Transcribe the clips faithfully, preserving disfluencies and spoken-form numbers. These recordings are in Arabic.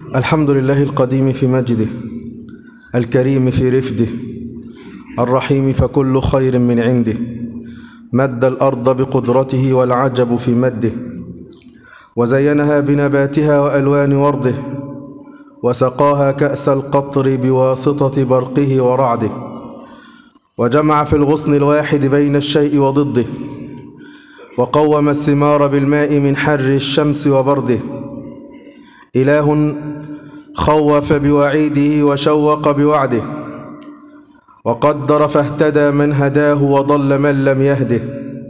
الحمد لله القديم في مجده، الكريم في رفده، الرحيم فكل خير من عنده، مد الأرض بقدرته والعجب في مده، وزينها بنباتها وألوان ورده، وسقاها كأس القطر بواسطة برقه ورعده، وجمع في الغصن الواحد بين الشيء وضده، وقوم الثمار بالماء من حر الشمس وبرده. إله خوف بوعيده وشوق بوعده، وقدر فاهتدى من هداه وضل من لم يهده،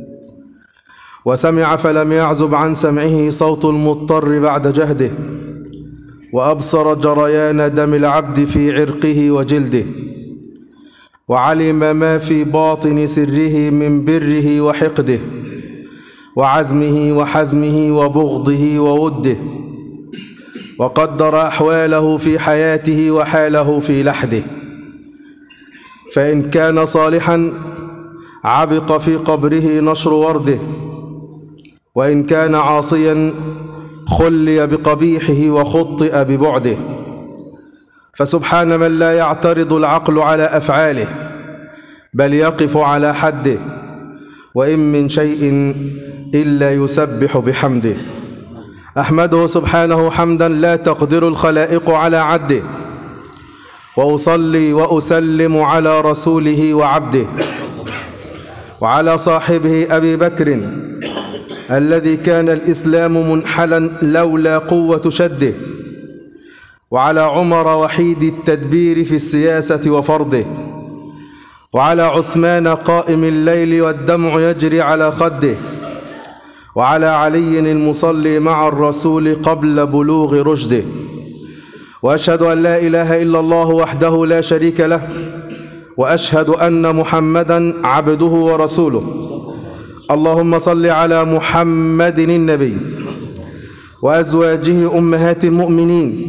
وسمع فلم يعزب عن سمعه صوت المضطر بعد جهده، وأبصر جريان دم العبد في عرقه وجلده، وعلم ما في باطن سره من بره وحقده، وعزمه وحزمه وبغضه ووده، وقدر أحواله في حياته وحاله في لحده، فإن كان صالحا عبق في قبره نشر ورده، وإن كان عاصيا خلي بقبيحه وخطئ ببعده. فسبحان من لا يعترض العقل على أفعاله بل يقف على حده، وإن من شيء إلا يسبح بحمده. أحمده سبحانه حمدا لا تقدر الخلائق على عده، وأصلي وأسلم على رسوله وعبده، وعلى صاحبه أبي بكر الذي كان الإسلام منحلا لولا قوة شده، وعلى عمر وحيد التدبير في السياسة وفرضه، وعلى عثمان قائم الليل والدمع يجري على خده، وعلى علي المصلي مع الرسول قبل بلوغ رشده. وأشهد أن لا إله إلا الله وحده لا شريك له، وأشهد أن محمدًا عبده ورسوله. اللهم صل على محمد النبي وأزواجه أمهات المؤمنين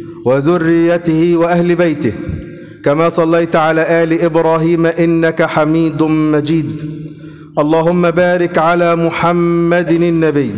وذريته وأهل بيته، كما صليت على آل إبراهيم إنك حميد مجيد. اللهم بارك على محمد النبي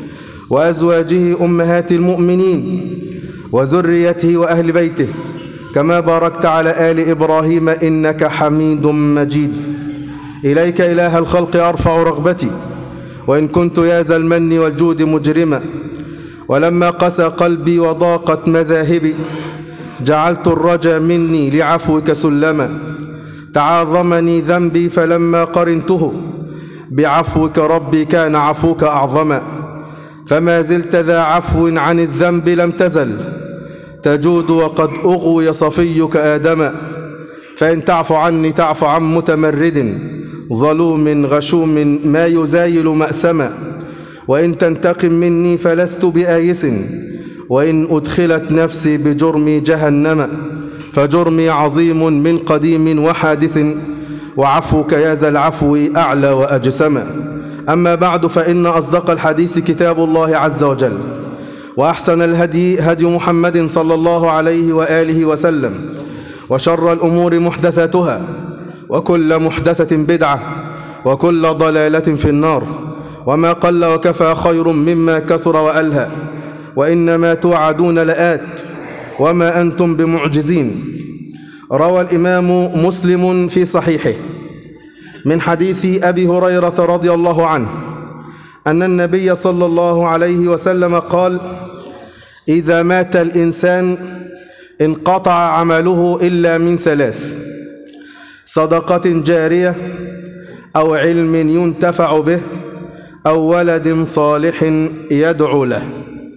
وأزواجه أمهات المؤمنين وذريته وأهل بيته، كما باركت على آل إبراهيم إنك حميد مجيد. إليك إله الخلق أرفع رغبتي، وإن كنت يا ذا المن والجود مجرما، ولما قسى قلبي وضاقت مذاهبي جعلت الرجا مني لعفوك سلما. تعاظمني ذنبي فلما قرنته بعفوك ربي كان عفوك أعظما، فما زلت ذا عفو عن الذنب لم تزل تجود وقد أغوي صفيك آدما. فإن تعف عني تعف عن متمرد ظلوم غشوم ما يزايل مأسما، وإن تنتقم مني فلست بآيس، وإن أدخلت نفسي بجرمي جهنم فجرمي عظيم من قديم وحادث، وعفوك يا ذا العفو أعلى وأجسما. أما بعد، فإن أصدق الحديث كتاب الله عز وجل، وأحسن الهدي هدي محمد صلى الله عليه وآله وسلم، وشر الأمور محدثاتها، وكل محدثة بدعة، وكل ضلالة في النار، وما قل وكفى خير مما كثر وألهى، وإنما توعدون لآت وما أنتم بمعجزين. روى الإمام مسلم في صحيحه من حديث أبي هريرة رضي الله عنه أن النبي صلى الله عليه وسلم قال: إذا مات الإنسان انقطع عمله إلا من ثلاث: صدقة جارية، أو علم ينتفع به، أو ولد صالح يدعو له.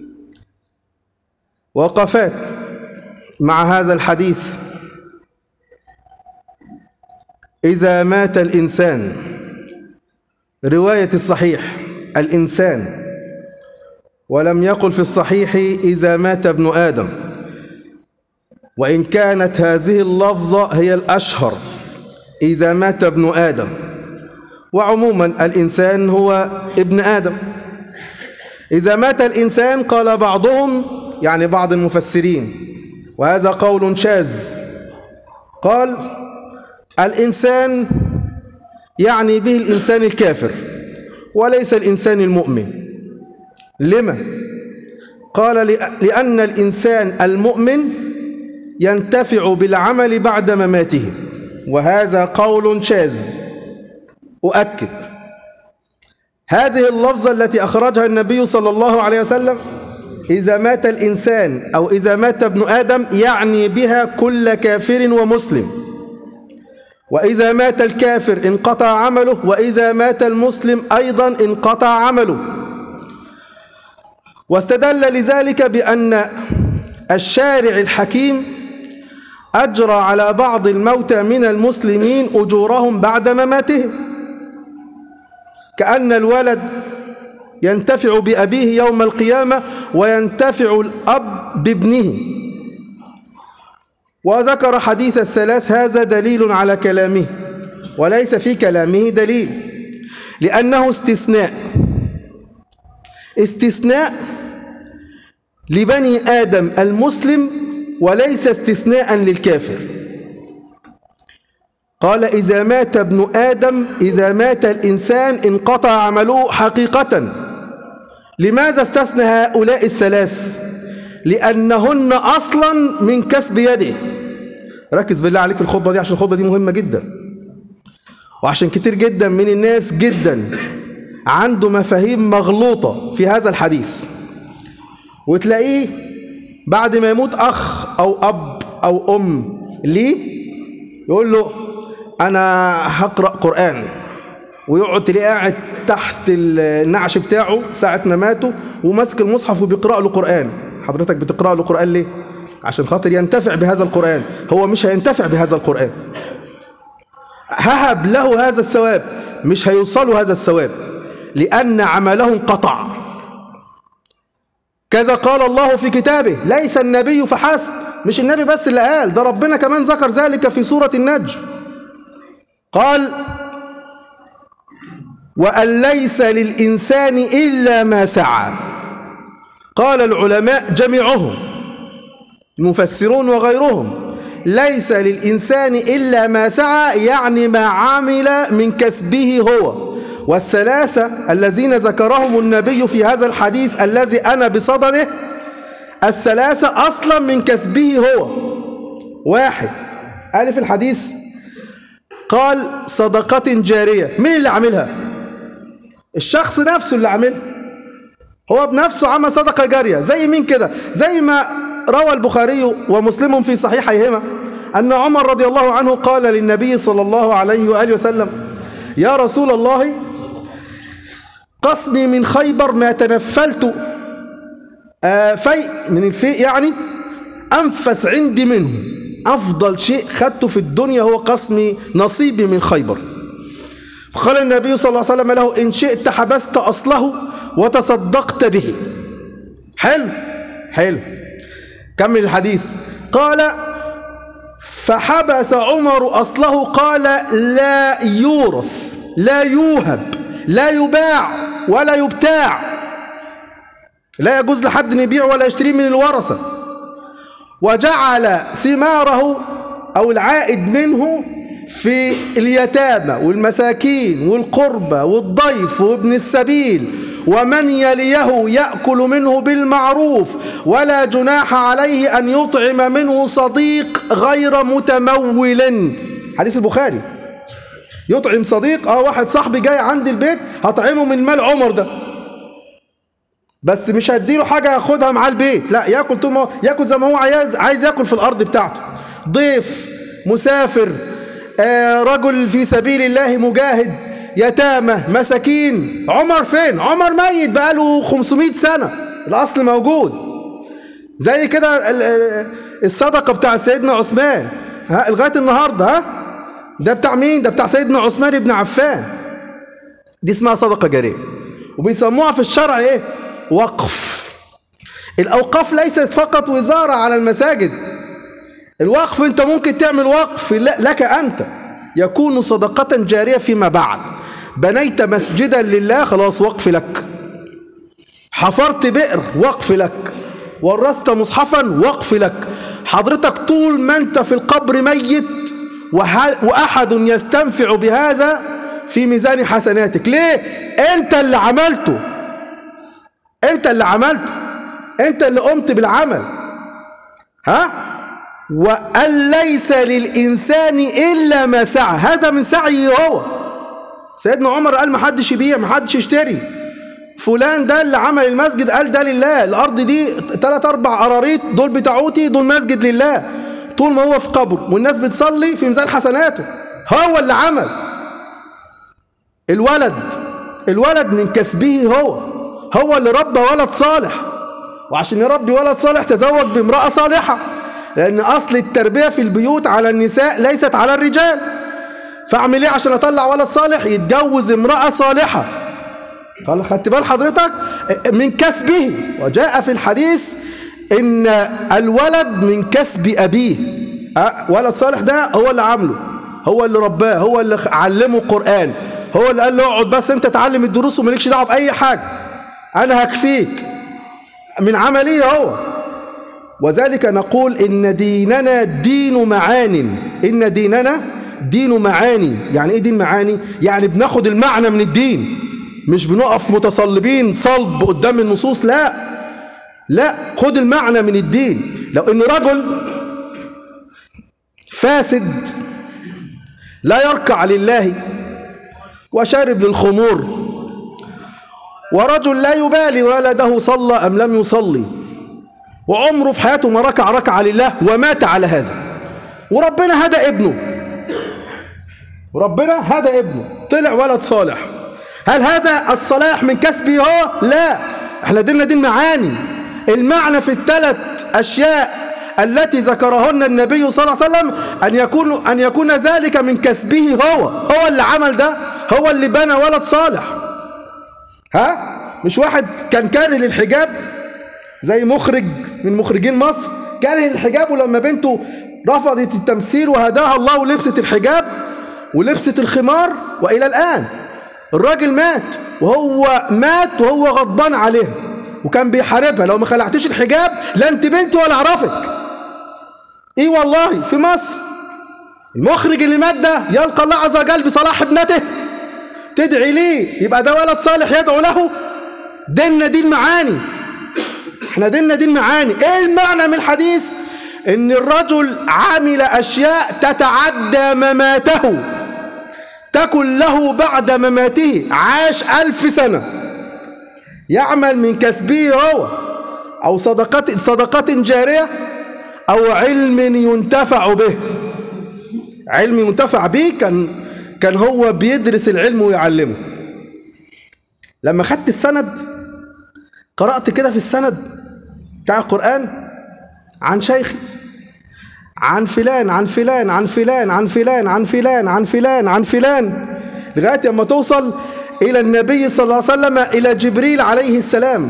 وقفات مع هذا الحديث: إذا مات الإنسان، رواية الصحيح الإنسان، ولم يقل في الصحيح إذا مات ابن آدم، وإن كانت هذه اللفظة هي الأشهر، إذا مات ابن آدم. وعموما الإنسان هو ابن آدم. إذا مات الإنسان قال بعضهم، يعني بعض المفسرين، وهذا قول شاذ، قال الإنسان يعني به الإنسان الكافر وليس الإنسان المؤمن. لما؟ قال لأن الإنسان المؤمن ينتفع بالعمل بعد مماته، وهذا قول شاذ. أؤكد هذه اللفظة التي أخرجها النبي صلى الله عليه وسلم: إذا مات الإنسان أو إذا مات ابن آدم، يعني بها كل كافر ومسلم، وإذا مات الكافر انقطع عمله، وإذا مات المسلم أيضا انقطع عمله. واستدل لذلك بأن الشارع الحكيم أجرى على بعض الموتى من المسلمين أجورهم بعد مماتهم، كأن الولد ينتفع بأبيه يوم القيامة وينتفع الأب بابنه. وذكر حديث الثلاث، هذا دليل على كلامه، وليس في كلامه دليل، لأنه استثناء استثناء لبني آدم المسلم، وليس استثناء للكافر. قال: إذا مات ابن آدم، إذا مات الإنسان انقطع عمله حقيقة. لماذا استثنى هؤلاء الثلاث؟ لأنهن أصلا من كسب يده. ركز بالله عليك في الخطبة دي، عشان الخطبة دي مهمة جدا، وعشان كتير جدا من الناس جدا عنده مفاهيم مغلوطة في هذا الحديث، وتلاقيه بعد ما يموت أخ أو أب أو أم ليه يقول له: أنا هقرأ قرآن، ويقعد تلاقيه قاعد تحت النعش بتاعه ساعة ما ماته وماسك المصحف وبيقرأ له قرآن. حضرتك بتقرأ له قرآن ليه؟ عشان خاطر ينتفع بهذا القرآن. هو مش هينتفع بهذا القرآن. ههب له هذا الثواب، مش هيوصله هذا الثواب، لأن عمله انقطع. كذا قال الله في كتابه: ليس النبي فحسب. مش النبي بس اللي قال ده، ربنا كمان ذكر ذلك في سورة النجم. قال: وأن ليس للإنسان إلا ما سعى. قال العلماء جميعهم، المفسرون وغيرهم: ليس للإنسان إلا ما سعى، يعني ما عمل من كسبه هو. والثلاثة الذين ذكرهم النبي في هذا الحديث الذي أنا بصدده، الثلاثة أصلا من كسبه هو. واحد قال في الحديث، قال: صدقة جارية. مين اللي عملها؟ الشخص نفسه اللي عملها، هو بنفسه عمل صدقة جارية. زي مين كده؟ زي ما روى البخاري ومسلم في صحيحيهما أن عمر رضي الله عنه قال للنبي صلى الله عليه وآله وسلم: يا رسول الله، قسمي من خيبر ما تنفلت آه في من الفيء، يعني أنفس عندي منه، أفضل شيء خدته في الدنيا هو قسمي نصيبي من خيبر. فقال النبي صلى الله عليه وسلم له: إن شئت حبست أصله وتصدقت به. حلو حلو. كمل الحديث. قال: فحبس عمر أصله، قال: لا يورث، لا يوهب، لا يباع ولا يبتاع، لا يجوز لحد يبيع ولا يشتري من الورثة. وجعل ثماره أو العائد منه في اليتامى والمساكين والقربى والضيف وابن السبيل ومن يليه يأكل منه بالمعروف، ولا جناح عليه أن يطعم منه صديق غير متمول. حديث البخاري. يطعم صديق، اه واحد صاحبي جاي عندي البيت هطعمه من مال عمر ده، بس مش هديله حاجة ياخدها مع البيت، لا، ياكل طول ما ياكل زي ما هو عايز عايز ياكل في الأرض بتاعته. ضيف، مسافر، آه رجل في سبيل الله مجاهد، يتامى، مساكين. عمر فين؟ عمر ميت بقاله خمسمائة سنة، الأصل موجود. زي كده الصدقة بتاع سيدنا عثمان، ها لغاية النهاردة، ها ده بتاع مين؟ ده بتاع سيدنا عثمان بن عفان. دي اسمها صدقة جارية، وبيسموها في الشرع ايه؟ وقف. الأوقاف ليست فقط وزارة على المساجد. الوقف انت ممكن تعمل وقف لك انت، يكون صدقة جارية فيما بعد. بنيت مسجدا لله، خلاص وقف لك. حفرت بئر، وقف لك. ورثت مصحفا، وقف لك. حضرتك طول ما انت في القبر ميت وأحد يستنفع بهذا في ميزان حسناتك. ليه؟ انت اللي عملته، انت اللي عملته. انت اللي قمت بالعمل. ها؟ وأن ليس للإنسان إلا ما سعى، هذا من سعيه هو. سيدنا عمر قال ما حدش يبيع، ما حدش يشتري، فلان ده اللي عمل المسجد قال ده لله، الأرض دي ثلاث أربع قراريط دول بتاعوتي، دول مسجد لله. طول ما هو في قبره والناس بتصلي في ميزان حسناته، هو اللي عمل. الولد الولد من كسبه هو، هو اللي ربى ولد صالح، وعشان يربي ولد صالح تزوج بامرأة صالحة، لأن أصل التربية في البيوت على النساء ليست على الرجال. فاعمل ايه عشان اطلع ولد صالح؟ يتجوز امرأة صالحة. قال خدت بال حضرتك؟ من كسبه. وجاء في الحديث ان الولد من كسب ابيه. أه ولد صالح ده هو اللي عامله، هو اللي رباه، هو اللي علمه القرآن، هو اللي قال له اقعد بس انت تعلم الدروس ومالكش دعوه باي حاجه، انا هكفيك، من عمليه هو. وذلك نقول ان ديننا دين معان. ان ديننا دين معاني. يعني ايه دين معاني؟ يعني بناخد المعنى من الدين، مش بنقف متصلبين صلب قدام النصوص. لا لا، خد المعنى من الدين. لو ان رجل فاسد لا يركع لله وشارب للخمور، ورجل لا يبالي ولده صلى أم لم يصلي، وعمره في حياته ما ركع ركعة لله، ومات على هذا، وربنا هدى ابنه، وربنا هدى ابنه طلع ولد صالح، هل هذا الصلاح من كسبه هو؟ لا، احنا ديننا دين معاني. المعنى في الثلاث أشياء التي ذكرهن النبي صلى الله عليه وسلم أن يكون أن يكون ذلك من كسبه هو، هو اللي عمل ده، هو اللي بنى ولد صالح. ها؟ مش واحد كان كاره للحجاب زي مخرج من مخرجين مصر كاره للحجاب، ولما بنته رفضت التمثيل وهداها الله ولبست الحجاب ولبست الخمار، وإلى الآن الراجل مات، وهو مات وهو غضبان عليها وكان بيحاربها، لو ما خلعتش الحجاب لا انت بنتي ولا اعرفك. ايه والله في مصر المخرج اللي مات ده يلقى الله عز وجل بصلاح ابنته، تدعي ليه يبقى ده ولد صالح يدعو له؟ ديننا دين معاني، احنا ديننا دين معاني. ايه المعنى من الحديث؟ ان الرجل عمل اشياء تتعدى مماته، تكن له بعد مماته، عاش ألف سنة، يعمل من كسبه هو، أو صدقات صدقات جارية، أو علم ينتفع به. علم ينتفع به، كان كان هو بيدرس العلم ويعلمه. لما خدت السند قرأت كده في السند بتاع القرآن عن شيخي، عن فلان عن فلان عن فلان عن فلان عن فلان عن فلان عن فلان لغاية لما توصل إلى النبي صلى الله عليه وسلم، إلى جبريل عليه السلام.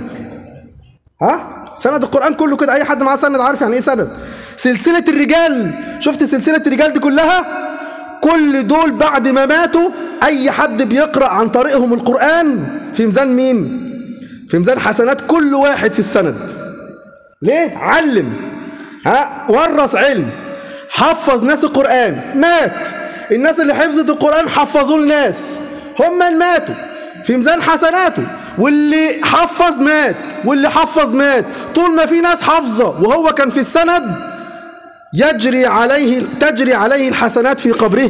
ها؟ سند القرآن كله كده، أي حد معاه سند عارف يعني إيه سند. سلسلة الرجال، شفت سلسلة الرجال دي كلها؟ كل دول بعد ما ماتوا أي حد بيقرأ عن طريقهم القرآن في ميزان مين؟ في ميزان حسنات كل واحد في السند. ليه؟ علم، ها؟ ورث علم، حفظ ناس القرآن، مات، الناس اللي حفظت القرآن حفظوا الناس، هم اللي ماتوا في ميزان حسناته، واللي حفظ مات، واللي حفظ مات. طول ما في ناس حافظة وهو كان في السند يجري عليه تجري عليه الحسنات في قبره.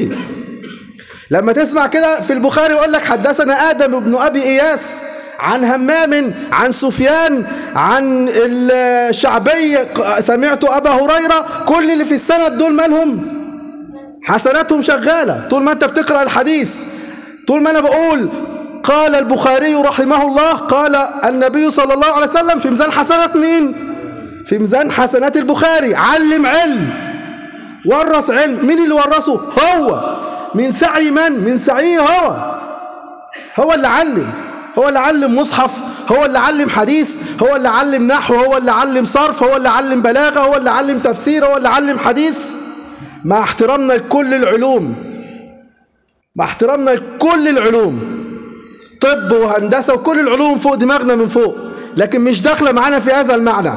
لما تسمع كده في البخاري يقول لك حدثنا آدم بن أبي إياس عن همام عن سفيان عن الشعبي سمعت أبا هريرة، كل اللي في السند دول مالهم؟ حسناتهم شغالة. طول ما أنت بتقرأ الحديث، طول ما أنا بقول قال البخاري رحمه الله قال النبي صلى الله عليه وسلم، في ميزان حسنات مين؟ في ميزان حسنات البخاري. علم علم، ورث علم، مين اللي ورثه؟ هو. من سعي من؟ من سعيه هو. هو اللي علم، هو اللي علم مصحف، هو اللي علم حديث، هو اللي علم نحو، هو اللي علم صرف، هو اللي علم بلاغة، هو اللي علم تفسير، هو اللي علم حديث. مع احترامنا لكل العلوم، مع احترامنا لكل العلوم، طب وهندسة وكل العلوم فوق دماغنا من فوق، لكن مش داخلة معانا في هذا المعنى.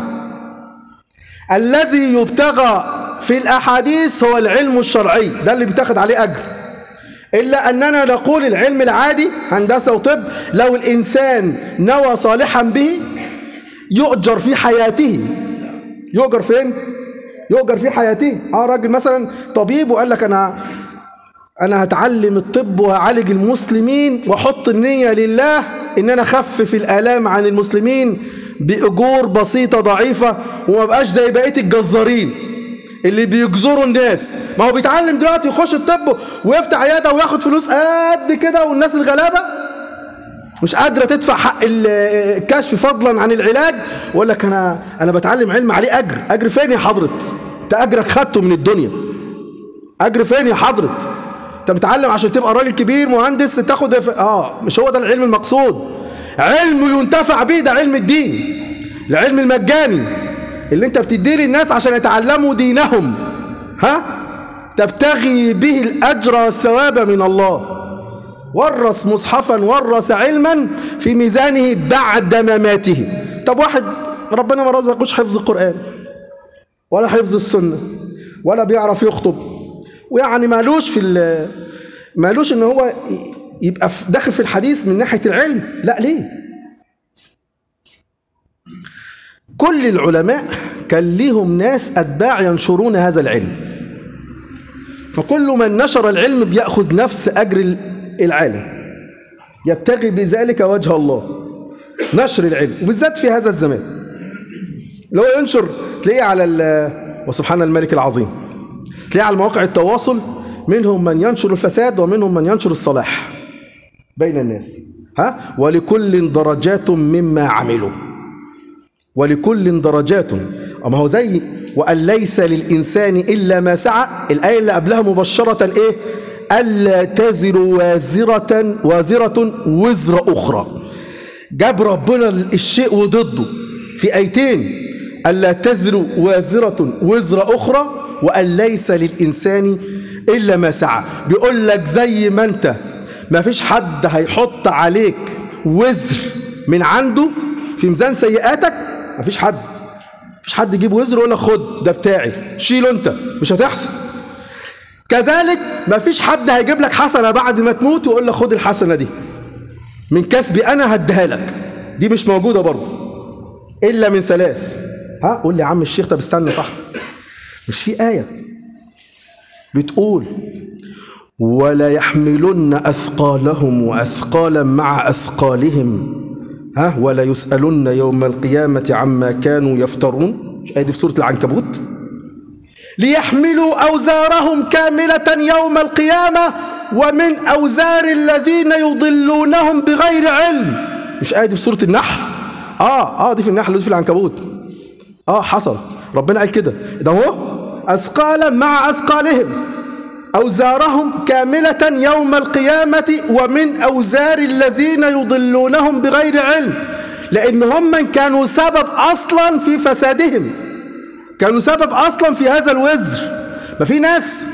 الذي يبتغى في الأحاديث هو العلم الشرعي، ده اللي بيتاخد عليه أجر. إلا أننا نقول العلم العادي هندسة وطب، لو الإنسان نوى صالحا به يؤجر في حياته. يؤجر فين؟ يؤجر في حياته. اه راجل مثلا طبيب وقال لك انا انا هتعلم الطب وهعالج المسلمين واحط النية لله ان انا اخفف الالام عن المسلمين باجور بسيطة ضعيفة وما بقاش زي بقية الجزارين اللي بيجزروا الناس. ما هو بيتعلم دلوقتي يخش الطب ويفتح عيادة وياخد فلوس قد كده، والناس الغلابة مش قادرة تدفع حق الكشف فضلا عن العلاج، ويقول لك انا انا بتعلم علم عليه اجر. اجر فين يا حضرة؟ انت اجرك خدته من الدنيا. اجر فين يا حضرة؟ انت بتعلم عشان تبقى راجل كبير مهندس تاخد اه مش هو ده العلم المقصود. علم ينتفع به ده علم الدين، العلم المجاني اللي انت بتديه للناس عشان يتعلموا دينهم، ها تبتغي به الاجر والثواب من الله. ورث مصحفا ورث علما في ميزانه بعد مماته. طب واحد ربنا ما رزقوش حفظ القرآن ولا حفظ السنة ولا بيعرف يخطب، ويعني مالوش في مالوش ان هو يبقى داخل في الحديث من ناحية العلم، لا ليه؟ كل العلماء كان ليهم ناس أتباع ينشرون هذا العلم، فكل من نشر العلم بيأخذ نفس أجر العالم يبتغي بذلك وجه الله، نشر العلم، وبالذات في هذا الزمان لو ينشر تلاقيه على وسبحان الملك العظيم، تلاقيه على مواقع التواصل منهم من ينشر الفساد ومنهم من ينشر الصلاح بين الناس. ها ولكل درجات مما عملوا، ولكل درجات. أما هو زي وأن ليس للإنسان إلا ما سعى، الآية اللي قبلها مبشرة إيه؟ ألا تزر وازرة وازرة وزر أخرى. جاب ربنا الشيء وضده في آيتين، ألا تزر وازرة وزر أخرى وأن ليس للإنسان إلا ما سعى. بيقول لك زي ما أنت ما فيش حد هيحط عليك وزر من عنده في ميزان سيئاتك، ما فيش حد مفيش حد يجيب وزر ويقول لك خد ده بتاعي شيله انت، مش هتحصل. كذلك ما فيش حد هيجيب لك حسنة بعد ما تموت ويقول لك خد الحسنة دي من كسبي انا هديها لك، دي مش موجودة برضه الا من ثلاث. ها قول لي يا عم الشيخ طب استنى، صح مش في آية بتقول ولا يحملن أثقالهم وأثقالا مع أثقالهم ها ولا يسألن يوم القيامة عما كانوا يفترون؟ مش آية دي في سورة العنكبوت؟ ليحملوا أوزارهم كاملة يوم القيامة ومن أوزار الذين يضلونهم بغير علم. مش آية دي في سورة النحل؟ آه آه دي في النحل ودي في العنكبوت. آه حصل، ربنا قال كده، ده هو أثقالا مع أثقالهم أوزارهم كاملة يوم القيامة ومن أوزار الذين يضلونهم بغير علم، لأن هم من كانوا سبب أصلا في فسادهم، كانوا سبب أصلا في هذا الوزر. ما في ناس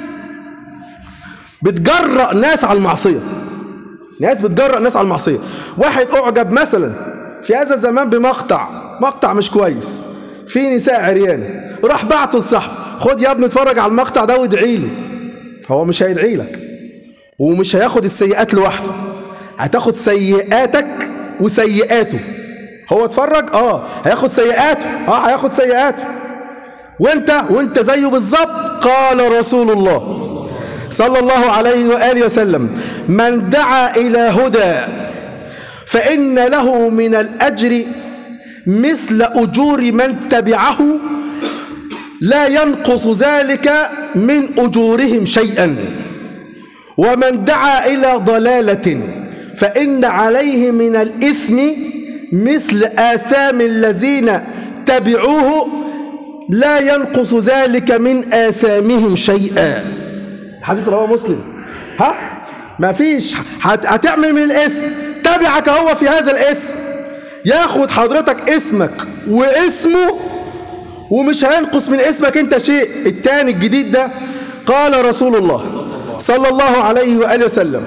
بتجرأ ناس على المعصية، ناس بتجرأ ناس على المعصية. واحد أعجب مثلا في هذا الزمان بمقطع مقطع مش كويس في نساء عريان، راح بعته لصاحبه خد يا ابني اتفرج على المقطع ده وادعي لي. هو مش هيدعي لك ومش هياخد السيئات لوحده، هتاخد سيئاتك وسيئاته. هو اتفرج اه هياخد سيئاته، اه هياخد سيئاته، وانت وانت زيه بالظبط. قال رسول الله صلى الله عليه وآله وسلم من دعا إلى هدى فإن له من الأجر مثل أجور من تبعه لا ينقص ذلك من أجورهم شيئا، ومن دعا إلى ضلالة فإن عليه من الإثم مثل آثام الذين تبعوه لا ينقص ذلك من آثامهم شيئا. حديث رواه مسلم. ها ما فيش هتعمل من الاسم تبعك هو في هذا الاسم، ياخد حضرتك اسمك واسمه ومش هينقص من اسمك انت شيء. التاني الجديد ده قال رسول الله صلى الله عليه وآله وسلم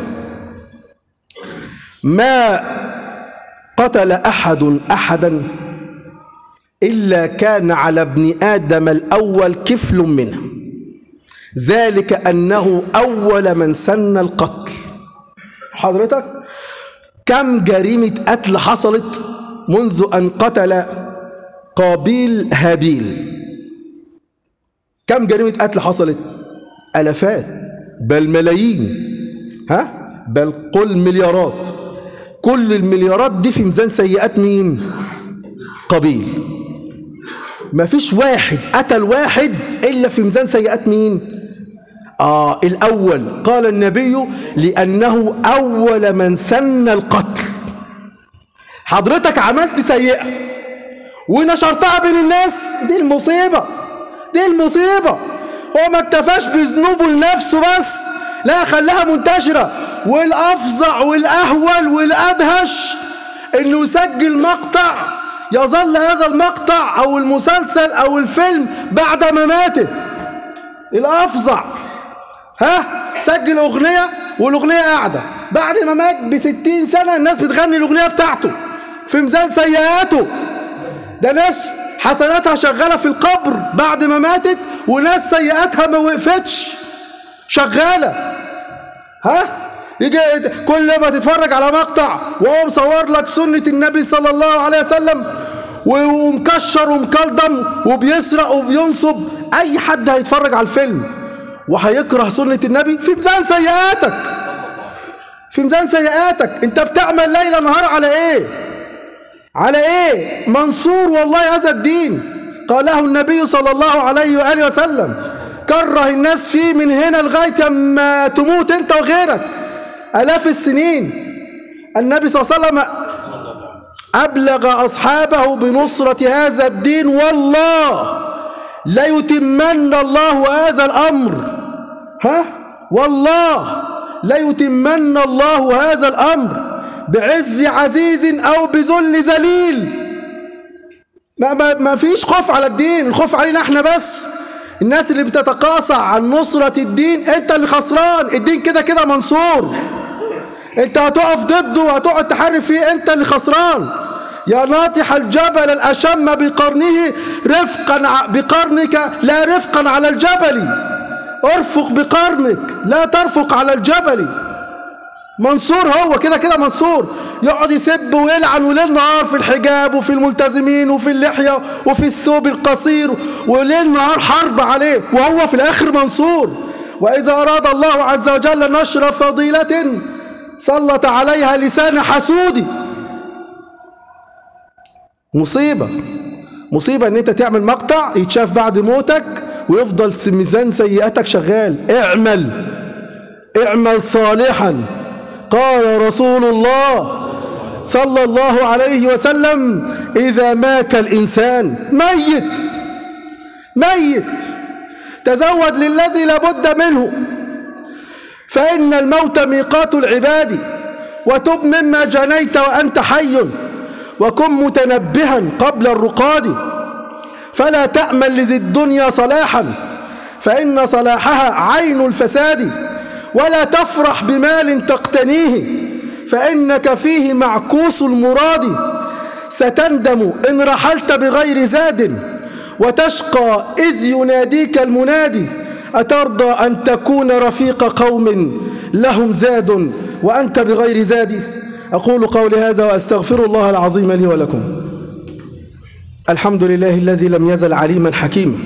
ما قتل أحد أحدا إلا كان على ابن آدم الأول كفل منه، ذلك أنه أول من سن القتل. حضرتك كم جريمة قتل حصلت منذ أن قتل قابيل هابيل. كم جريمة قتل حصلت؟ ألفات، بل ملايين، ها؟ بل قل مليارات. كل المليارات دي في ميزان سيئات مين؟ قابيل. ما فيش واحد قتل واحد إلا في ميزان سيئات مين؟ آه الأول. قال النبي لأنه أول من سن القتل. حضرتك عملت سيئة ونشرتها بين الناس، دي المصيبة، دي المصيبة. هو ما اكتفاش بذنوبه لنفسه بس، لا خلاها منتشرة. والأفظع والأهول والأدهش إنه يسجل مقطع، يظل هذا المقطع أو المسلسل أو الفيلم بعد ما ماته. الأفظع ها سجل أغنية والأغنية قاعدة بعد ما مات بستين سنة، الناس بتغني الأغنية بتاعته في ميزان سيئاته. ده ناس حسناتها شغالة في القبر بعد ما ماتت، وناس سيئاتها ما وقفتش شغالة. ها يجي كل ما تتفرج على مقطع وهو مصور لك سنة النبي صلى الله عليه وسلم ومكشر ومكلضم وبيسرق وبينصب، أي حد هيتفرج على الفيلم وهيكره سنة النبي في ميزان سيئاتك، في ميزان سيئاتك. انت بتعمل ليلة نهار على ايه؟ على ايه؟ منصور والله هذا الدين، قاله النبي صلى الله عليه وآله وسلم، كره الناس فيه من هنا لغاية ما تموت انت وغيرك آلاف السنين. النبي صلى الله عليه وسلم أبلغ أصحابه بنصرة هذا الدين، والله ليتمن الله هذا الأمر. ها والله ليتمن الله هذا الأمر بعز عزيز أو بذل ذليل. ما, ما, ما فيش خوف على الدين، الخوف علينا احنا بس. الناس اللي بتتقاصع عن نصرة الدين انت اللي خسران، الدين كده كده منصور. انت هتقف ضده وهتقعد تحارب فيه، انت اللي خسران. يا ناطح الجبل الأشم بقرنه رفقا بقرنك لا رفقا على الجبل، ارفق بقرنك لا ترفق على الجبل. منصور، هو كده كده منصور. يقعد يسب ويلعن وليل نهار في الحجاب وفي الملتزمين وفي اللحية وفي الثوب القصير، وليل نهار حرب عليه، وهو في الآخر منصور. وإذا أراد الله عز وجل نشر فضيلة سلط عليها لسان حسود. مصيبة، مصيبة ان انت تعمل مقطع يتشاف بعد موتك ويفضل ميزان سيئاتك شغال. اعمل اعمل صالحا. قال رسول الله صلى الله عليه وسلم إذا مات الإنسان ميت ميت تزود للذي لابد منه، فإن الموت ميقات العباد، وتب مما جنيت وأنت حي، وكن متنبها قبل الرقاد، فلا تأمل لذي الدنيا صلاحا فإن صلاحها عين الفساد، ولا تفرح بمال تقتنيه فإنك فيه معكوس المراد، ستندم إن رحلت بغير زاد وتشقى إذ يناديك المنادي، أترضى أن تكون رفيق قوم لهم زاد وأنت بغير زاد. أقول قولي هذا وأستغفر الله العظيم لي ولكم. الحمد لله الذي لم يزل عليما حكيما،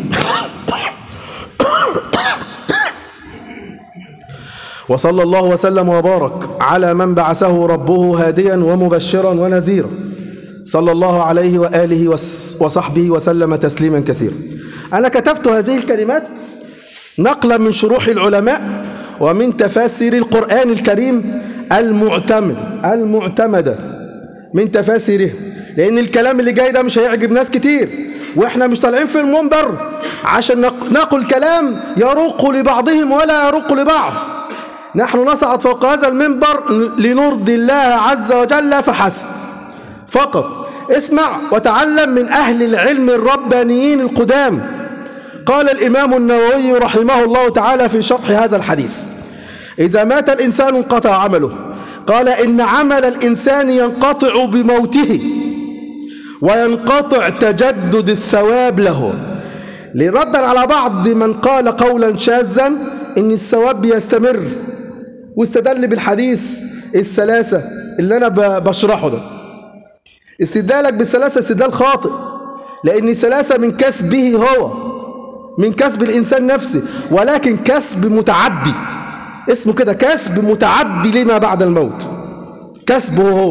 وصلى الله وسلم وبارك على من بعثه ربه هاديا ومبشرا ونذيرا، صلى الله عليه وآله وصحبه وسلم تسليما كثيرا. أنا كتبت هذه الكلمات نقلا من شروح العلماء ومن تفاسير القرآن الكريم المعتمد المعتمدة من تفاسيره، لأن الكلام اللي جاي ده مش هيعجب ناس كتير، وإحنا مش طالعين في المنبر عشان نقول كلام يروق لبعضهم ولا يروق لبعض. نحن نصعد فوق هذا المنبر لنرضي الله عز وجل فحسب فقط. اسمع وتعلم من أهل العلم الربانيين القدام. قال الإمام النووي رحمه الله تعالى في شرح هذا الحديث: إذا مات الإنسان انقطع عمله. قال إن عمل الإنسان ينقطع بموته وينقطع تجدد الثواب له. لردا على بعض من قال قولا شاذا إن الثواب يستمر، واستدل بالحديث الثلاثة اللي أنا بشرحه ده. استدلالك بالثلاثة استدلال خاطئ. لأن الثلاثة من كسبه هو، من كسب الإنسان نفسه، ولكن كسب متعدي، اسمه كده كسب متعدي لما بعد الموت، كسبه هو.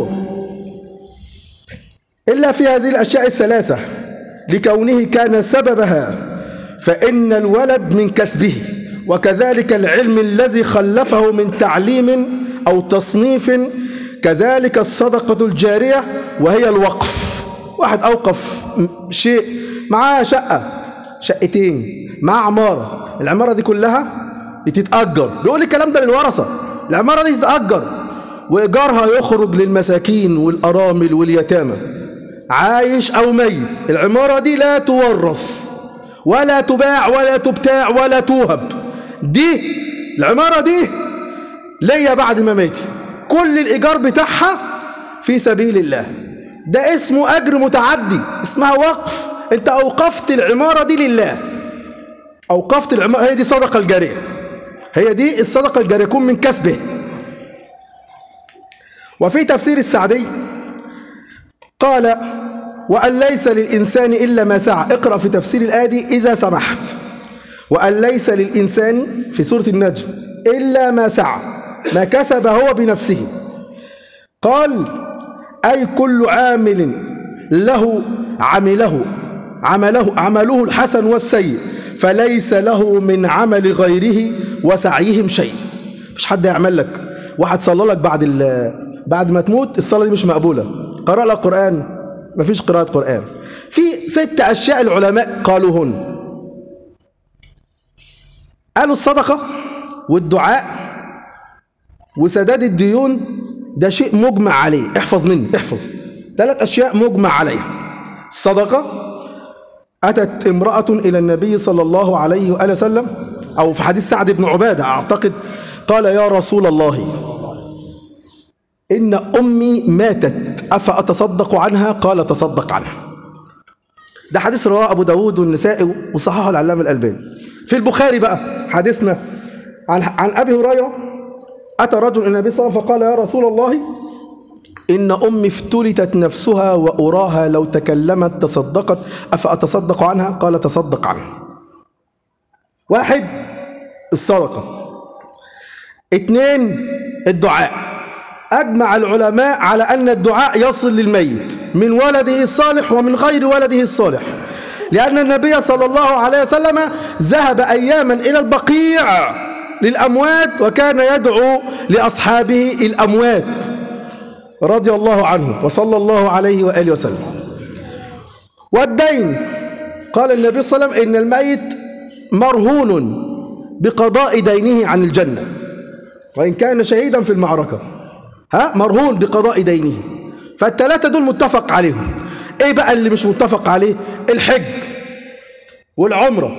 إلا في هذه الأشياء الثلاثة لكونه كان سببها، فإن الولد من كسبه، وكذلك العلم الذي خلفه من تعليم أو تصنيف، كذلك الصدقة الجارية وهي الوقف. واحد أوقف شيء، معاه شقة شقتين، معاه عمارة، العمارة دي كلها تتأجر، بيقول الكلام ده للورثة، العمارة دي تتأجر وإيجارها يخرج للمساكين والأرامل واليتامى، عايش أو ميت، العمارة دي لا تورث ولا تباع ولا تبتاع ولا توهب، دي العمارة دي ليا بعد ما ماتي، كل الإيجار بتاعها في سبيل الله، ده اسمه أجر متعدي، اسمها وقف. أنت أوقفت العمارة دي لله، أوقفت العمارة، هي دي صدقة الجارية، هي دي الصدقة الجارية، يكون من كسبه. وفي تفسير السعدي قال: وأن ليس للإنسان إلا ما سعى. اقرأ في تفسير الآية دي إذا سمحت. وأن ليس للإنسان في سورة النجم إلا ما سعى، ما كسب هو بنفسه. قال: أي كل عامل له عمله عمله عمله الحسن والسيء، فليس له من عمل غيره وسعيهم شيء. مش حد يعمل لك، واحد صلى لك بعد بعد ما تموت الصلاة دي مش مقبولة، قرأ لك قرآن، مفيش قراءة قرآن. في ست أشياء العلماء قالوهن، قالوا الصدقة والدعاء وسداد الديون، ده شيء مجمع عليه، احفظ مني احفظ، ثلاث أشياء مجمع عليها. الصدقة، أتت امرأة إلى النبي صلى الله عليه وآله وسلم، أو في حديث سعد بن عبادة أعتقد، قال: يا رسول الله إن أمي ماتت أفأتصدق عنها؟ قال: تصدق عنها. ده حديث رواه أبو داود والنسائي وصححه العلامة الألباني. في البخاري بقى حديثنا عن عن أبي هريرة، أتى رجل إلى النبي صلى الله عليه وسلم فقال: يا رسول الله إن أمي افتلتت نفسها وأراها لو تكلمت تصدقت أفأتصدق عنها؟ قال: تصدق عنها. واحد الصدقة، اثنين الدعاء. أجمع العلماء على أن الدعاء يصل للميت من ولده الصالح ومن غير ولده الصالح، لأن النبي صلى الله عليه وسلم ذهب أياما إلى البقيع للأموات وكان يدعو لأصحابه الأموات رضي الله عنه وصلى الله عليه وآله وسلم. والدين، قال النبي صلى الله عليه وسلم إن الميت مرهون بقضاء دينه عن الجنة وإن كان شهيدا في المعركة، ها مرهون بقضاء دينه. فالثلاثة دول متفق عليهم. ايه بقى اللي مش متفق عليه؟ الحج والعمرة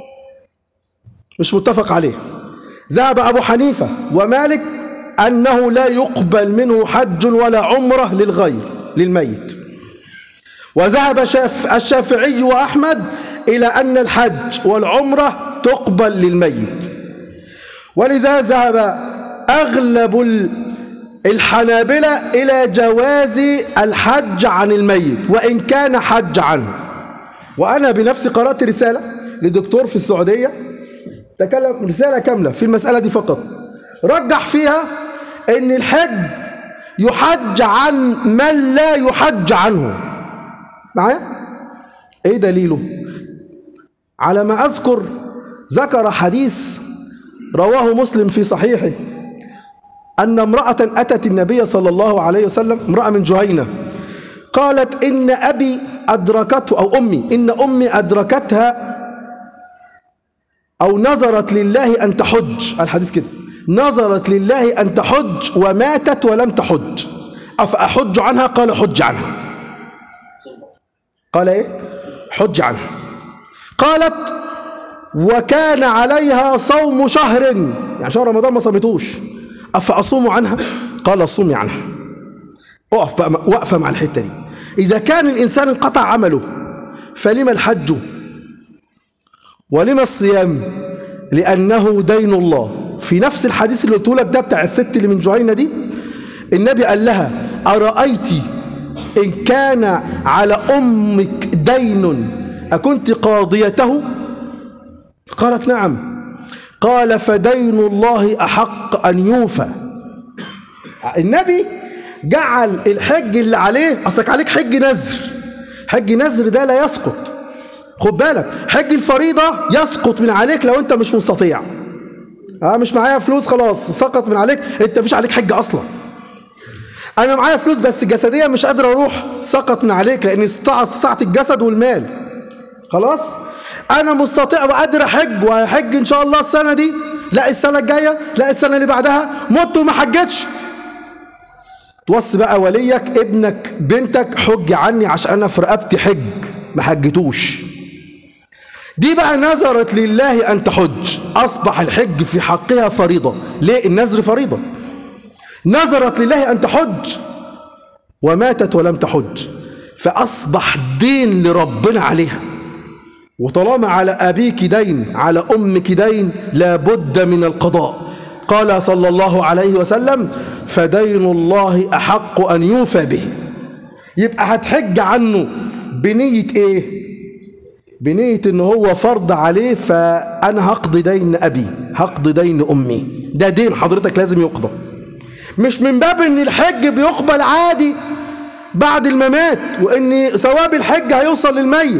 مش متفق عليه. ذهب أبو حنيفة ومالك أنه لا يقبل منه حج ولا عمرة للغير للميت، وذهب الشافعي وأحمد إلى أن الحج والعمرة تقبل للميت، ولذا ذهب أغلب الحنابلة إلى جواز الحج عن الميت وإن كان حج عنه. وأنا بنفسي قرأت رسالة لدكتور في السعودية تكلم رسالة كاملة في المسألة دي فقط، رجح فيها أن الحج يحج عن من لا يحج عنه. معايا؟ إيه دليله؟ على ما أذكر ذكر حديث رواه مسلم في صحيحه أن امرأة أتت النبي صلى الله عليه وسلم، امرأة من جهينة، قالت إن أبي أدركته أو أمي إن أمي أدركتها أو نظرت لله أن تحج، الحديث كده، نظرت لله أن تحج وماتت ولم تحج، أفأحج عنها؟ قال: حج عنها. قال إيه؟ حج عنها. قالت: وكان عليها صوم شهر، يعني شهر رمضان ما صمتوش، أفأصوم عنها؟ قال: صومي عنها. اقف بقى وقفة مع الحتة دي. إذا كان الإنسان انقطع عمله فلما الحج ولما الصيام؟ لأنه دين الله. في نفس الحديث اللي قلته لك ده بتاع الست اللي من جهينة دي، النبي قال لها: أرأيت إن كان على أمك دين أكنت قاضيته؟ قالت نعم. قال فدين الله أحق أن يوفى. النبي جعل الحج اللي عليه، أصلك عليك حج نذر، حج نذر ده لا يسقط، خد بالك. حج الفريضة يسقط من عليك لو أنت مش مستطيع، اه مش معايا فلوس خلاص سقط من عليك، أنت مفيش عليك حج أصلا. أنا معايا فلوس بس جسديا مش قادر أروح، سقط من عليك لأن استطعت الجسد والمال، خلاص. أنا مستطيع وقادر أحج وهحج إن شاء الله السنة دي، لا السنة الجاية، لا السنة اللي بعدها، مت وما حجتش، توصي بقى وليك ابنك بنتك حج عني عشان أنا في رقبتي حج ما حجتوش. دي بقى نذرت لله أن تحج، أصبح الحج في حقها فريضة. ليه؟ النذر فريضة. نذرت لله أن تحج وماتت ولم تحج، فأصبح دين لربنا عليها. وطالما على أبيك دين، على أمك دين، لابد من القضاء. قال صلى الله عليه وسلم فدين الله أحق أن يوفى به. يبقى هتحج عنه بنية إيه؟ بنية إن هو فرض عليه، فأنا هقضي دين أبي، هقضي دين أمي، ده دين حضرتك لازم يقضى. مش من باب إن الحج بيقبل عادي بعد الممات، وإن ثواب الحج هيوصل للميت.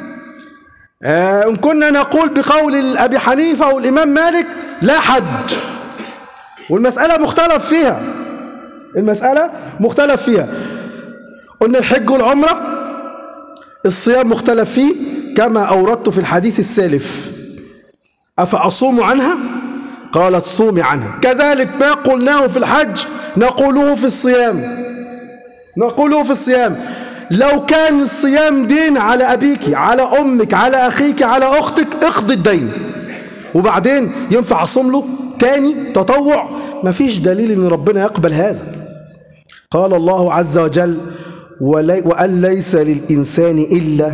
آه إن كنا نقول بقول أبي حنيفة والإمام مالك لا حج، والمسألة مختلف فيها، المسألة مختلف فيها. قلنا الحج والعمرة الصيام مختلف فيه كما أوردت في الحديث السالف. أفأصوم عنها؟ قالت صومي عنها. كذلك ما قلناه في الحج نقوله في الصيام، نقوله في الصيام. لو كان الصيام دين على أبيك، على أمك، على أخيك، على أختك، اقضي الدين وبعدين ينفع أصوم له تاني تطوع. مفيش دليل إن ربنا يقبل هذا. قال الله عز وجل وأن ليس للإنسان إلا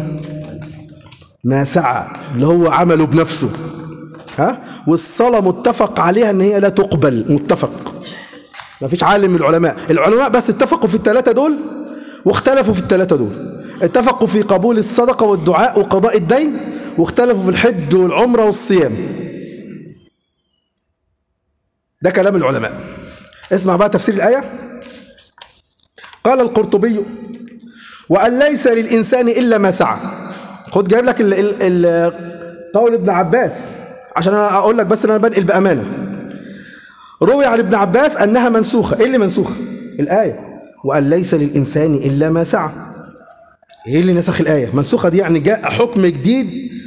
ما سعى، اللي هو عمله بنفسه. ها؟ والصلاة متفق عليها ان هي لا تقبل، متفق. ما فيش عالم من العلماء، العلماء بس اتفقوا في الثلاثة دول واختلفوا في الثلاثة دول. اتفقوا في قبول الصدقة والدعاء وقضاء الدين، واختلفوا في الحج والعمرة والصيام. ده كلام العلماء. اسمع بقى تفسير الآية. قال القرطبي وأن ليس للإنسان إلا ما سعى. خد جايب لك ال ال ال قول ابن عباس عشان أنا أقول لك بس أنا بنقل بأمانة. روي عن ابن عباس أنها منسوخة. إيه اللي منسوخة؟ الآية وأن ليس للإنسان إلا ما سعى. إيه اللي نسخ الآية؟ منسوخة دي يعني جاء حكم جديد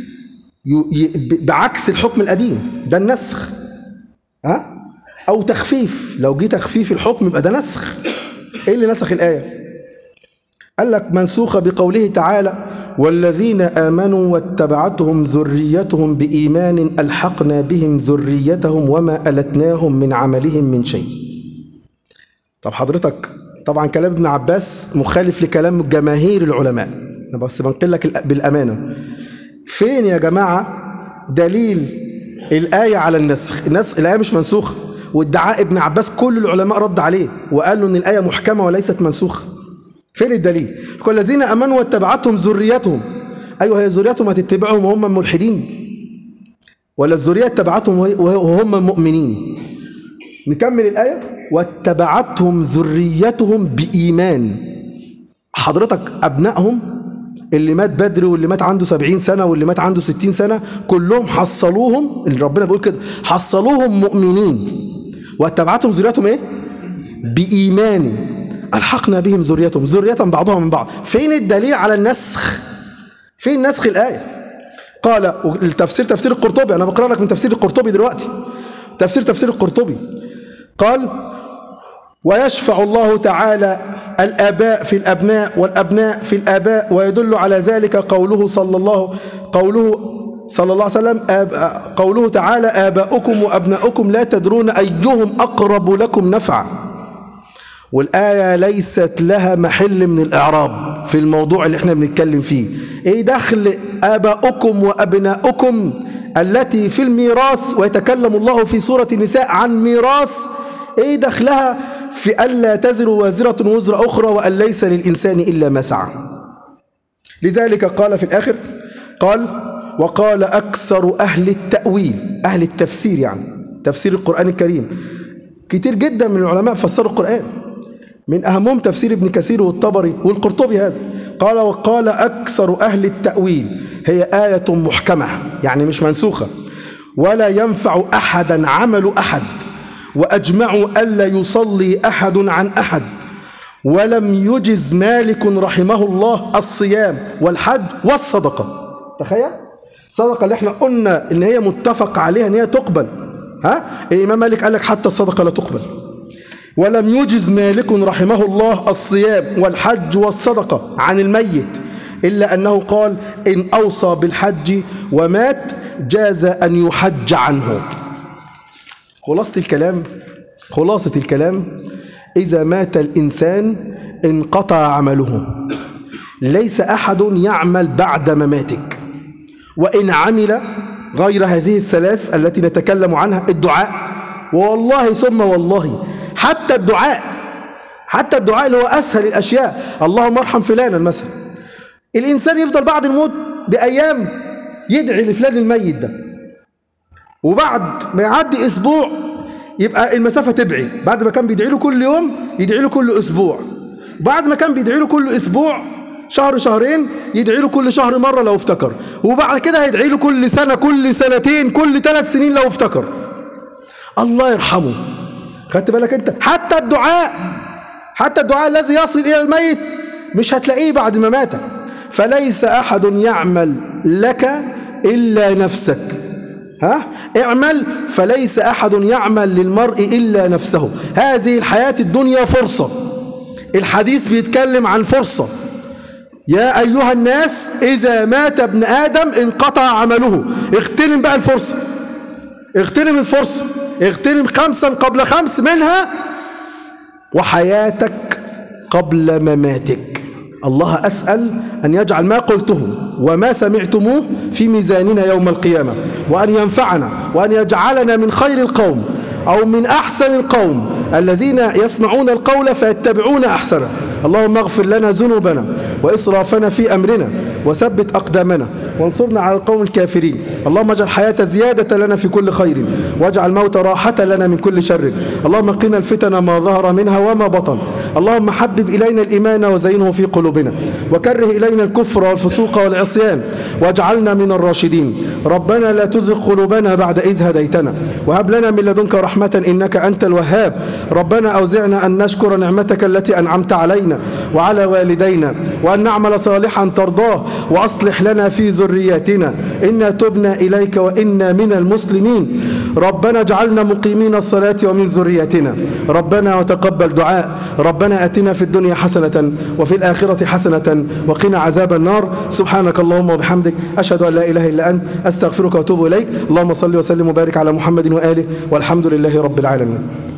بعكس الحكم القديم، ده النسخ. ها؟ أو تخفيف، لو جه تخفيف الحكم يبقى ده نسخ. إيه اللي نسخ الآية؟ قال لك منسوخة بقوله تعالى والذين آمنوا واتبعتهم ذريتهم بإيمان ألحقنا بهم ذريتهم وما ألتناهم من عملهم من شيء. طب حضرتك طبعا كلام ابن عباس مخالف لكلام جماهير العلماء، أنا بس بنقل لك بالأمانة. فين يا جماعة دليل الآية على النسخ؟ النسخ الآية مش منسوخة، وادعاء ابن عباس كل العلماء رد عليه وقالوا ان الآية محكمة وليست منسوخة. فين الدليل؟ قال الذين امنوا واتبعتهم ذريتهم. ايوه هي ذريتهم هتتبعهم وهم ملحدين، ولا الذرية اتبعتهم وهم مؤمنين؟ نكمل الآية واتبعتهم ذريتهم بإيمان. حضرتك أبنائهم اللي مات بدري واللي مات عنده سبعين سنة واللي مات عنده ستين سنة كلهم حصلوهم، اللي ربنا بيقول كده حصلوهم مؤمنين. واتبعتهم ذريتهم ايه؟ بإيمان ألحقنا بهم ذريتهم، ذرية بعضهم من بعض. فين الدليل على النسخ؟ فين نسخ الآية؟ قال التفسير تفسير القرطبي، أنا بقرأ لك من تفسير القرطبي دلوقتي. تفسير تفسير القرطبي قال ويشفع الله تعالى الآباء في الأبناء والأبناء في الآباء، ويدل على ذلك قوله صلى الله قوله صلى الله عليه وسلم قوله تعالى آباؤكم وأبناؤكم لا تدرون أيهم أقرب لكم نفعا. والآية ليست لها محل من الإعراب في الموضوع اللي احنا بنتكلم فيه. ايه دخل آباؤكم وأبناؤكم التي في الميراث، ويتكلم الله في سورة النساء عن ميراث، ايه دخلها في ألا تزر وازرة وزر أخرى وأن ليس للإنسان إلا ما سعى. لذلك قال في الآخر، قال: وقال أكثر أهل التأويل، أهل التفسير يعني تفسير القرآن الكريم، كتير جدا من العلماء فسروا القرآن، من أهمهم تفسير ابن كثير والطبري والقرطبي هذا. قال: وقال أكثر أهل التأويل هي آية محكمة يعني مش منسوخة، ولا ينفع أحدا عمل أحد، وأجمعوا ألا يصلي أحد عن أحد، ولم يجز مالك رحمه الله الصيام والحج والصدقة. تخيل الصدقة اللي احنا قلنا ان هي متفق عليها ان هي تقبل، ها الإمام مالك قال لك حتى الصدقة لا تقبل. ولم يجز مالك رحمه الله الصيام والحج والصدقة عن الميت، إلا أنه قال: إن أوصى بالحج ومات جاز أن يحج عنه. خلاصة الكلام خلاصة الكلام إذا مات الإنسان انقطع عمله، ليس أحد يعمل بعد مماتك. وإن عمل غير هذه الثلاث التي نتكلم عنها، الدعاء، والله ثم والله حتى الدعاء حتى الدعاء اللي هو أسهل الأشياء، اللهم ارحم فلانا مثلا، الإنسان يفضل بعد الموت بأيام يدعي لفلان الميت ده، وبعد ما يعدي أسبوع يبقى المسافة تبعد. بعد ما كان بيدعي له كل يوم يدعي له كل أسبوع، بعد ما كان بيدعي له كل أسبوع شهر شهرين يدعي له كل شهر مرة لو افتكر، وبعد كده يدعي له كل سنة كل سنتين كل ثلاث سنين لو افتكر. الله يرحمه. خدت بالك انت؟ حتى الدعاء حتى الدعاء الذي يصل إلى الميت مش هتلاقيه بعد ما مات. فليس أحد يعمل لك إلا نفسك. ها؟ اعمل، فليس أحد يعمل للمرء إلا نفسه. هذه الحياة الدنيا فرصة، الحديث بيتكلم عن فرصة. يا أيها الناس إذا مات ابن آدم انقطع عمله. اغتنم بقى الفرصة، اغتنم الفرصة، اغتنم خمسا قبل خمس، منها وحياتك قبل مماتك. الله أسأل أن يجعل ما قلته وما سمعتموه في ميزاننا يوم القيامة، وأن ينفعنا، وأن يجعلنا من خير القوم أو من أحسن القوم الذين يسمعون القول فيتبعون أحسنه. اللهم اغفر لنا ذنوبنا وإسرافنا في أمرنا وثبت أقدامنا وانصرنا على القوم الكافرين. اللهم اجعل الحياة زيادة لنا في كل خير، واجعل الموت راحة لنا من كل شر. اللهم قنا الفتن ما ظهر منها وما بطن. اللهم حبب إلينا الإيمان وزينه في قلوبنا، وكره إلينا الكفر والفسوق والعصيان، واجعلنا من الراشدين. ربنا لا تزغ قلوبنا بعد إذ هديتنا، وهب لنا من لدنك رحمة إنك أنت الوهاب. ربنا أوزعنا أن نشكر نعمتك التي أنعمت علينا وعلى والدينا، وأن نعمل صالحا ترضاه، وأصلح لنا في ذرياتنا إنا تبنا إليك وإنا من المسلمين. ربنا اجعلنا مقيمين الصلاة ومن ذريتنا. ربنا وتقبل دعاء. ربنا آتنا في الدنيا حسنة وفي الآخرة حسنة وقنا عذاب النار. سبحانك اللهم وبحمدك، أشهد أن لا إله إلا أنت، أستغفرك وأتوب إليك. اللهم صل وسلم وبارك على محمد وآله، والحمد لله رب العالمين.